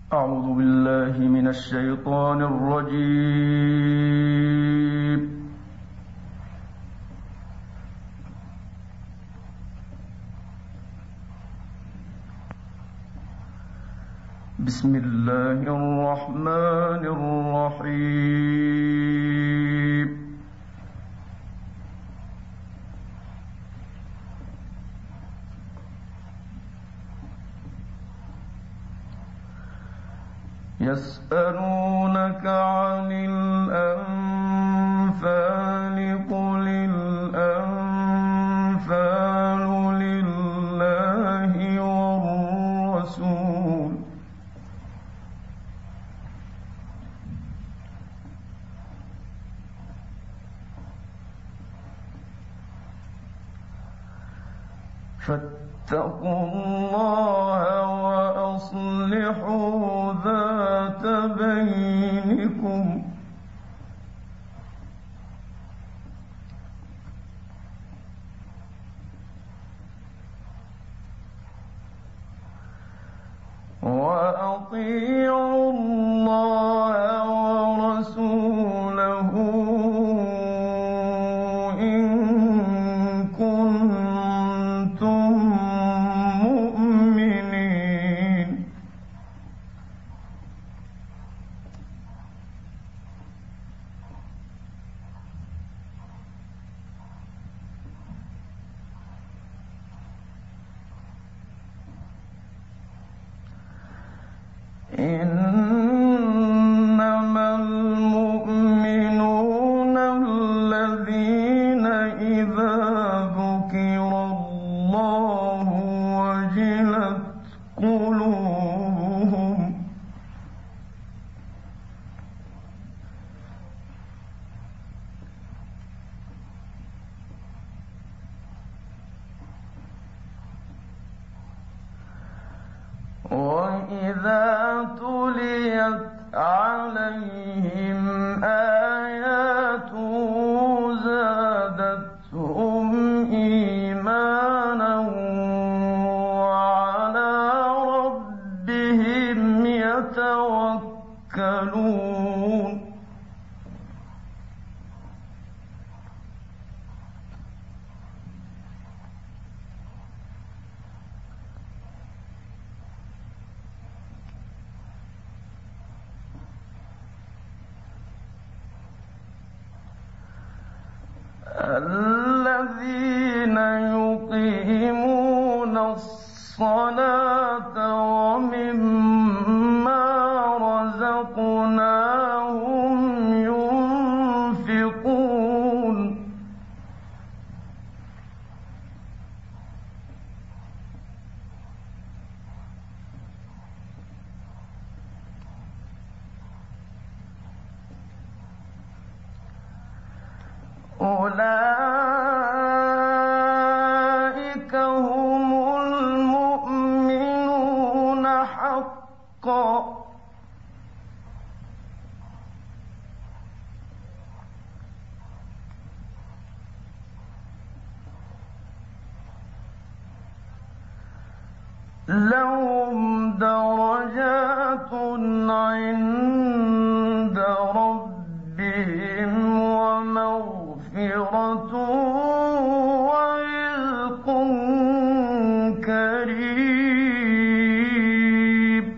أعوذ بالله من الشيطان الرجيم. بسم الله الرحمن الرحيم. يسألونك عن الأنفال قل الأنفال لله والرسول فاتقوا الله وأصلحوا ذات بينكم وأطيعوا الله ورسوله إن كنتم مؤمنين. إنما المؤمنون الذين إذا ذكر الله وجلت قلوبهم وإذا تليت عليهم آياته زادتهم إيمانا وعلى ربهم يتوكلون. الذين يقيمون الصلاة ومما رزقناهم ينفقون. أولئك هم المؤمنون حقا لهم درجات عند ربهم ومغفرة ورزق كريم.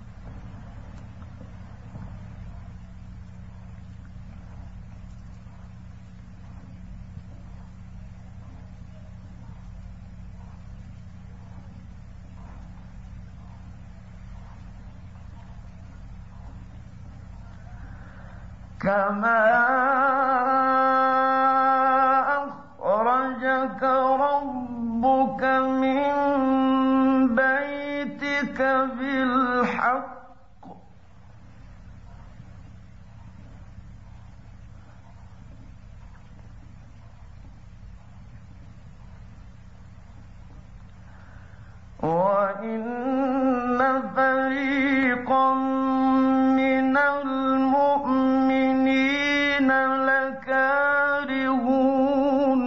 كما أخرجك ربك من بيتك بالحق وإن فريقا من المؤمنين لكارهون.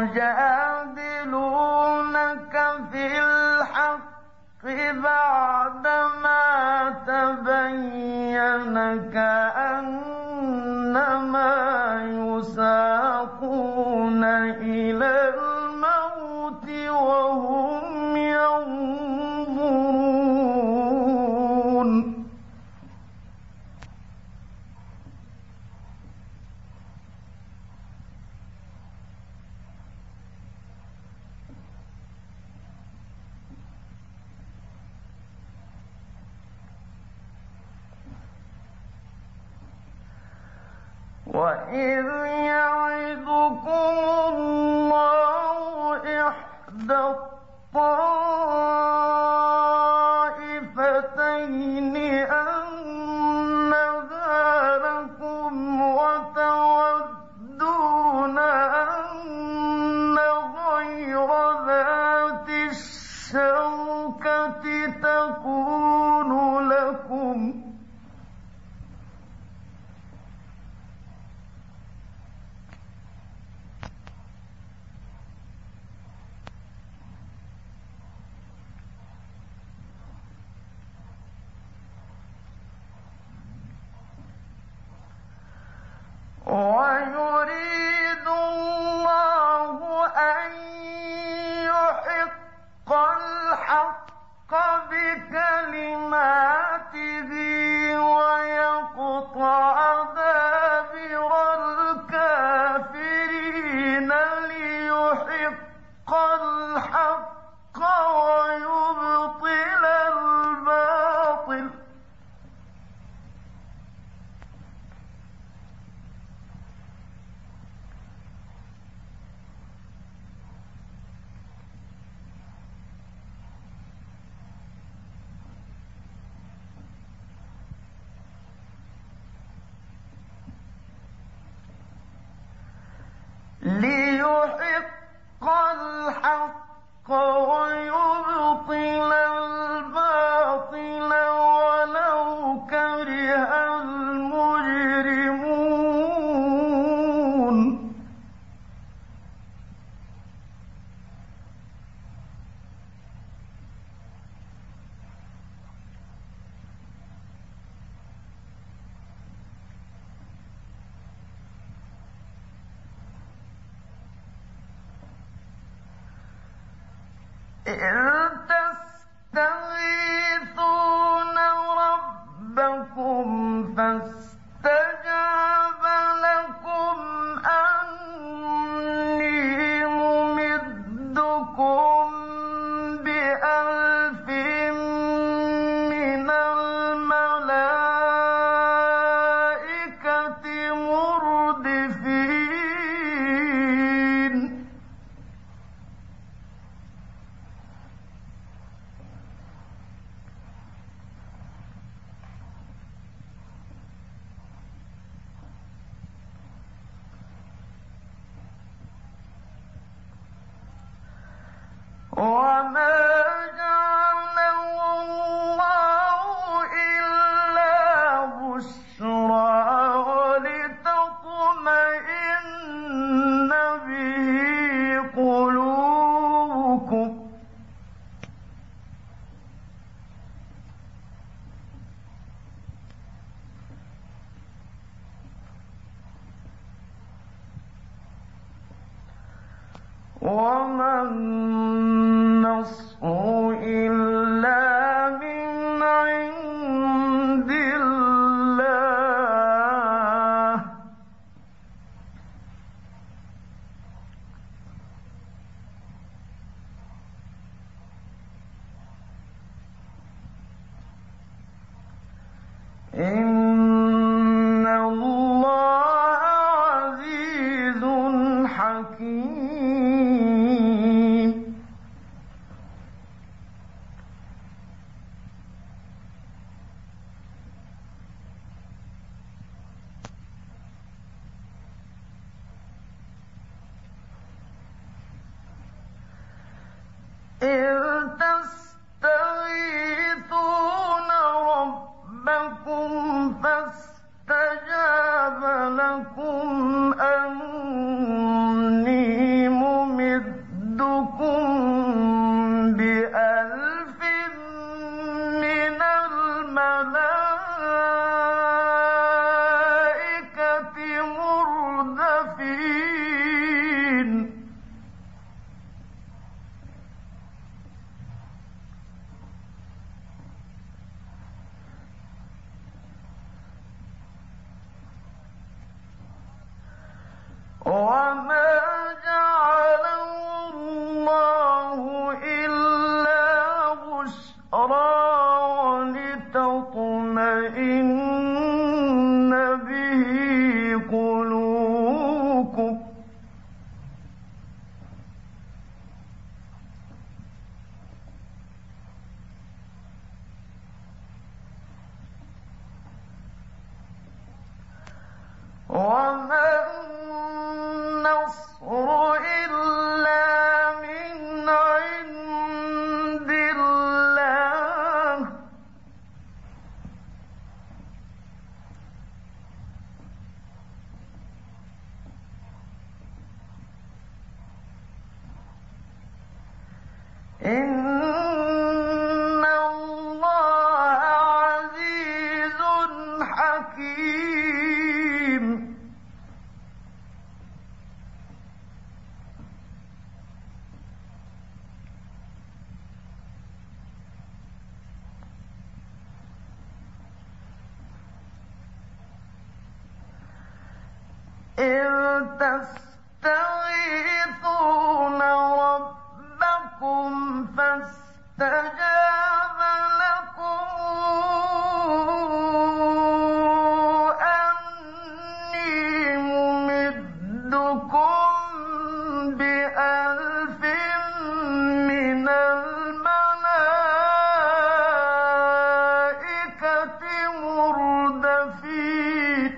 يجادلونك في الحق بعدما تبين كأنما يساقون إلى الموت وهم ينظرون وَإِذْ يَعِدُكُمُ اللَّهُ إِحْدَى الطَّائِفَتَيْنِ أَنَّهَا لَكُمْ وَتَوَدُّونَ أَنَّ غَيْرَ ذَاتِ الشَّوْكَةِ تَكُونُ لَكُمْ وَيُرِيدُ اللَّهُ أَن يُحِقَّ الْحَقَّ بِكَلِمَاتِهِ وَيَقْطَعَ دَابِرَ الْكَافِرِينَ لِيُحِقَّ الْحَقَّ وَيُبْطِلَ الْبَاطِلَ لِيُحِقَّ الْحَقَّ وَيُبْطِلَ الْبَاطِلَ وَلَوْ كَرِهَ الْمُجْرِمُونَ إِذْ تَسْتَغِيثُونَ رَبَّكُمْ فَاسْتَجَابَ لَكُمْ أَنِّي مُمِدُّكُم بِأَلْفٍ مِّنَ الْمَلَائِكَةِ مُرْدِفِينَ وَمَا جَعَلَهُ اللَّهُ إِلَّا بُشْرَىٰ وَلِتَطْمَئِنَّ بِهِ قُلُوبُكُمْ ۚ وَمَا النَّصْرُ إِلَّا مِنْ عِندِ اللَّهِ ۚ إِنَّ اللَّهَ عَزِيزٌ حَكِيمٌ إِذْ تَسْتَغِيثُونَ رَبَّكُمْ فَاسْتَجَابَ لَكُمْ أَنِّي مُمِدُّكُم وما جعله الله إلا بشرى ولتطمئن به قلوبكم وما النصر إلا من عند الله إن الله عزيز حكيم إذ تستغيثون ربكم فاستجاب لكم أني ممدكم بألف من الملائكة مردفين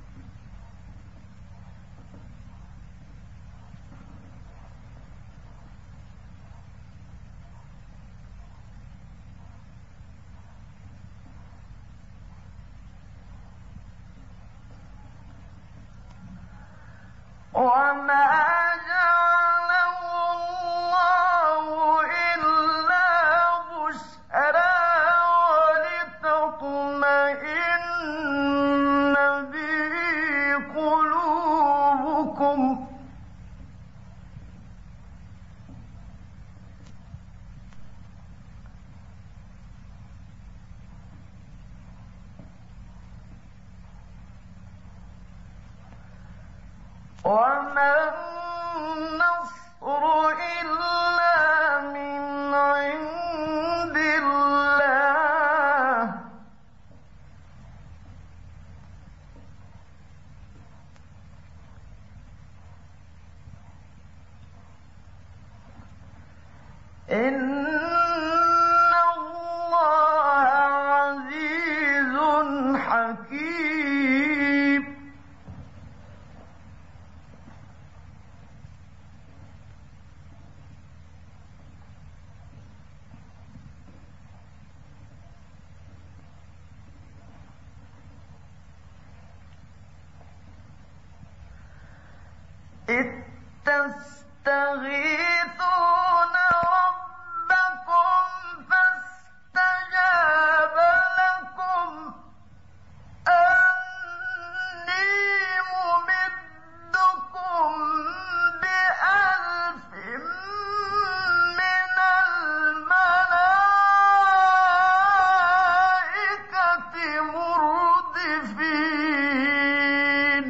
وما جعله الله إلا بشرى ولتطمئن به قلوبكم وما النصر إلا من عند الله إن الله عزيز حكيم إذ تستغيثون ربكم فاستجاب لكم أني ممدكم بألف من الملائكة مردفين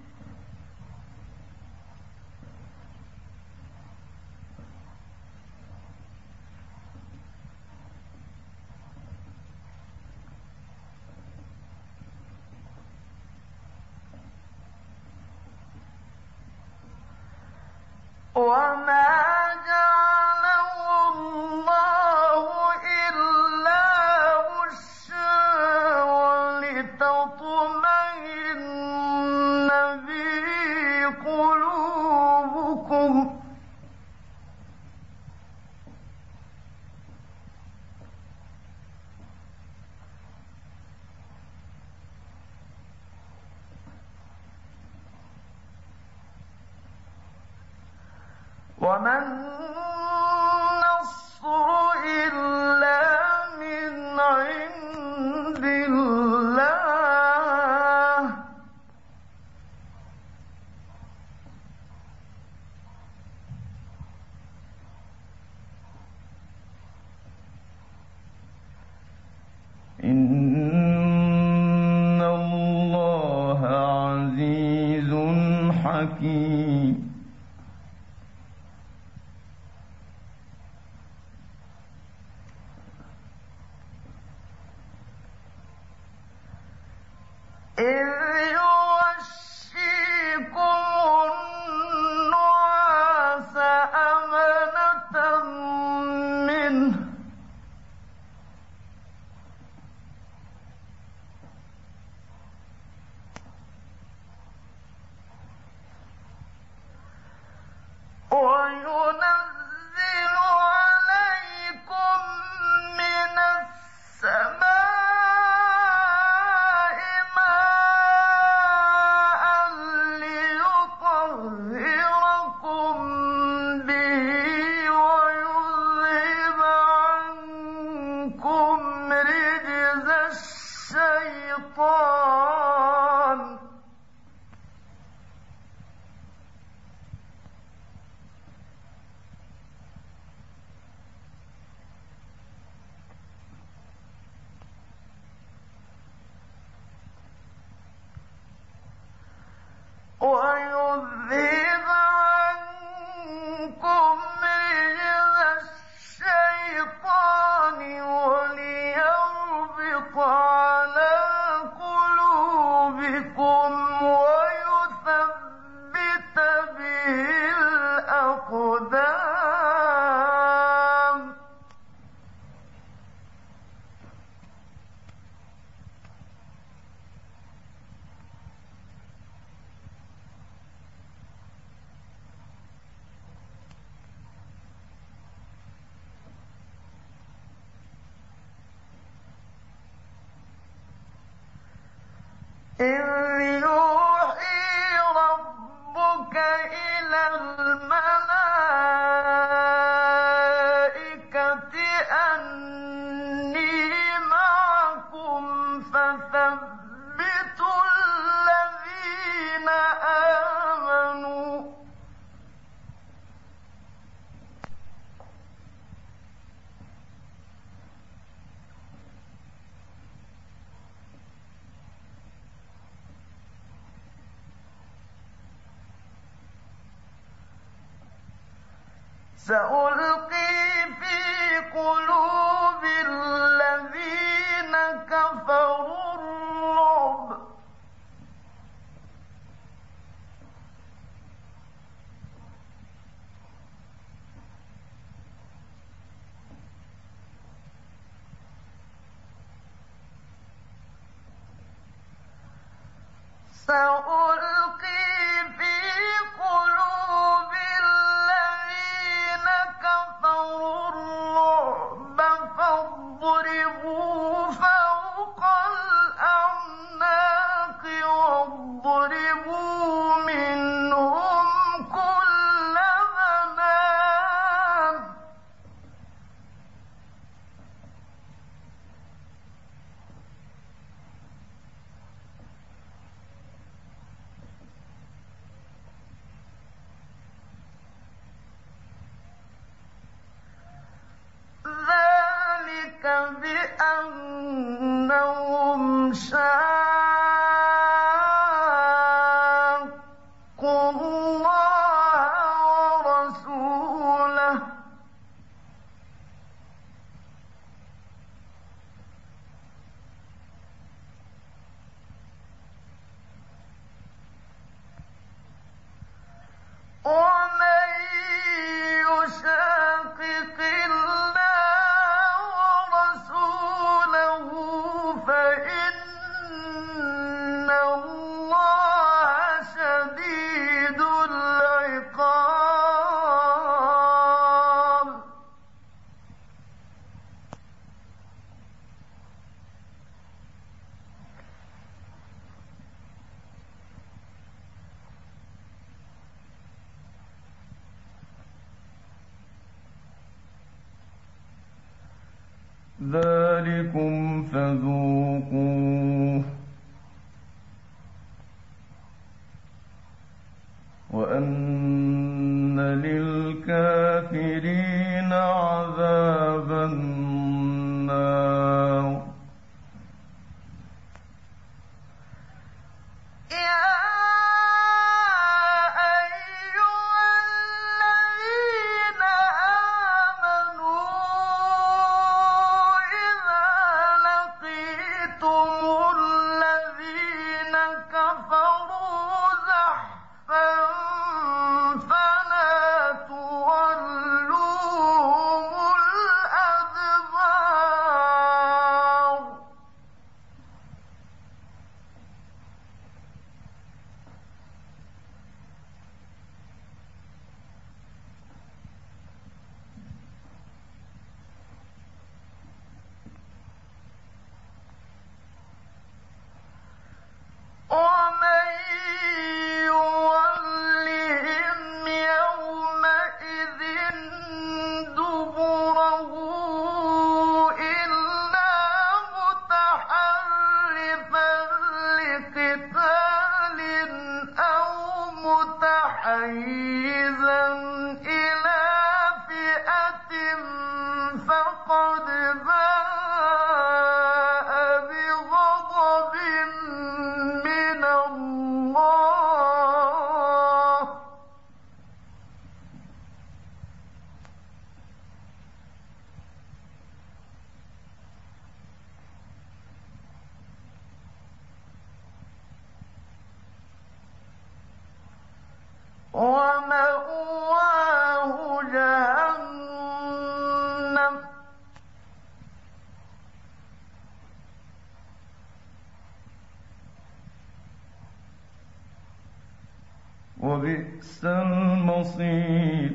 وما جعله الله إلا بشرى ولتطمئن به قلوبكم وما النصر إلا من عند الله إن الله عزيز حكيم الشيطان ويذهب عنكم رجز الشيطان وليربط على قلوبكم ويثبت به الأقدام إذ يوحي ربك إلى الملائكة أني معكم فثبتوا الذين آمنوا سألقي في قلوب الذين كفروا الرعب سألقي في قلوب الذين كفروا الرعب فاضربوا فوق الأعناق واضربوا منهم كل بنان ذلك بأنهم شاقوا الله ورسوله ومن يشاقق الله ورسوله فإن الله شديد العقاب ذلكم فذوقوه وأن للكافرين عذاب النار يا أيها الذين آمنوا إذا لقيتم ومأواه جهنم وبئس المصير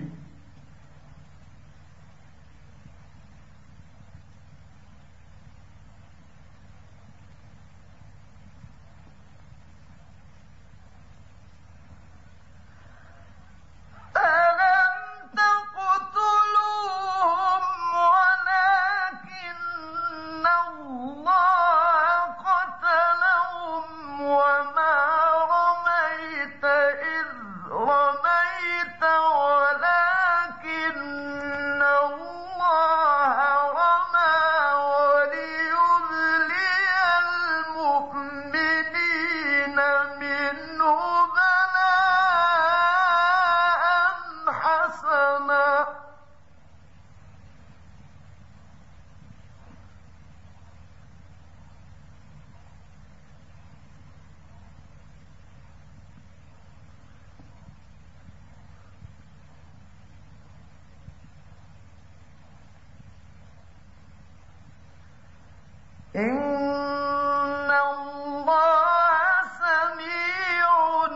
إن الله سميع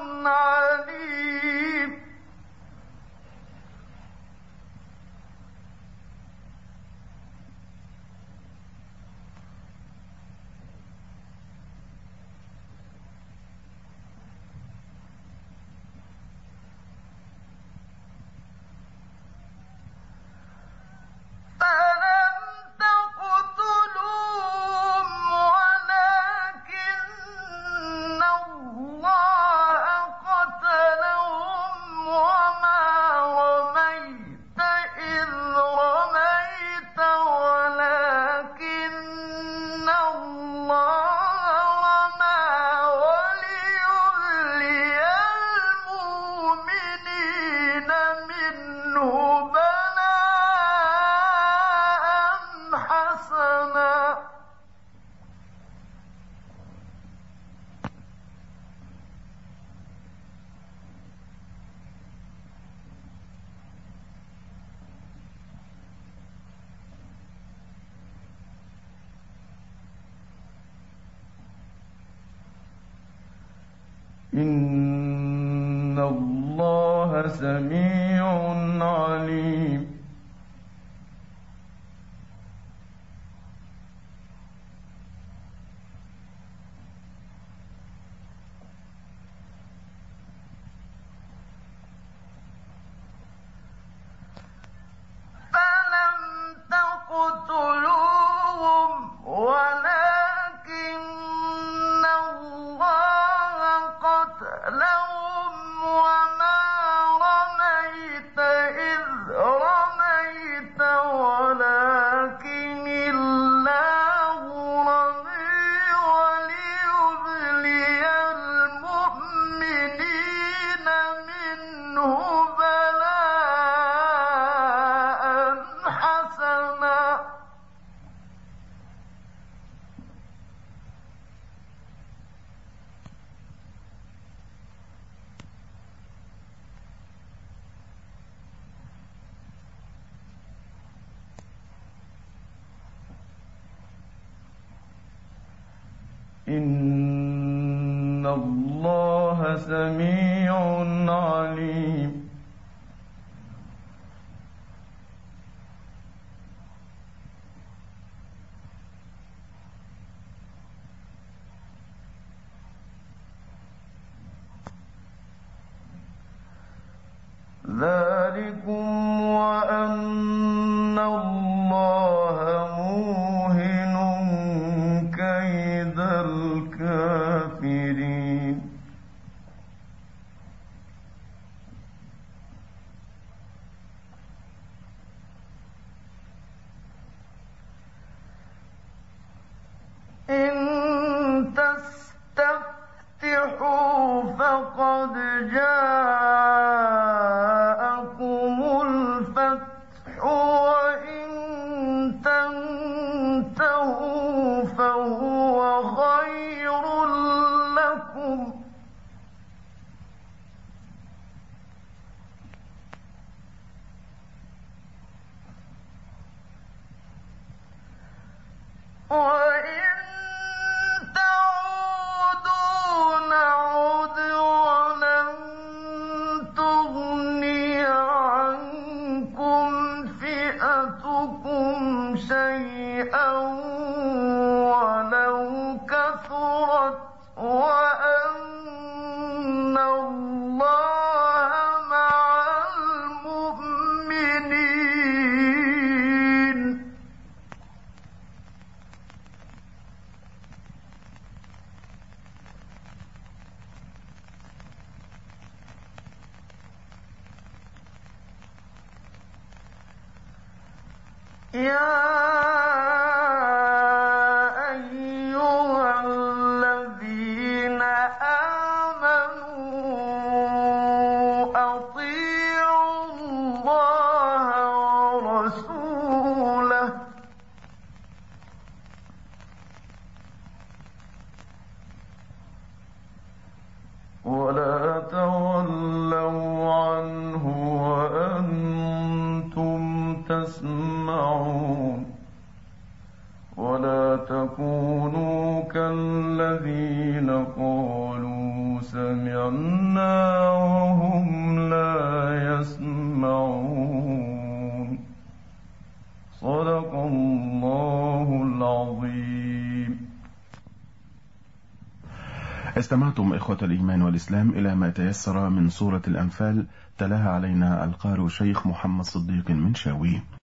عليم إن الله سميع عليم فلم تقتلوهم ولكن الله قتلهم وما رميت إذ رميت ولكن الله رمي وليبلي المؤمنين منه بلاء حسنا إن الله سميع عليم ذلكم وأن الله موهن كيد الكافرين إن تستفتحوا فقد جاءكم الفتح وإن تنتهوا فهو خير لكم وإن تعودوا نعد ولن تغني عنكم فئتكم شيئا ولو كثرت وأن الله مع المؤمنين. يا أيها الذين آمنوا أطيعوا الله ورسوله ولا تولوا عنه وأنتم تسمعون ولا تكونوا كالذين قالوا سمعنا وهم لا يسمعون. صدق الله العظيم. استمعتم إخوة الإيمان والإسلام إلى ما تيسر من سورة الأنفال، تلاها علينا القارئ شيخ محمد صديق المنشاوي.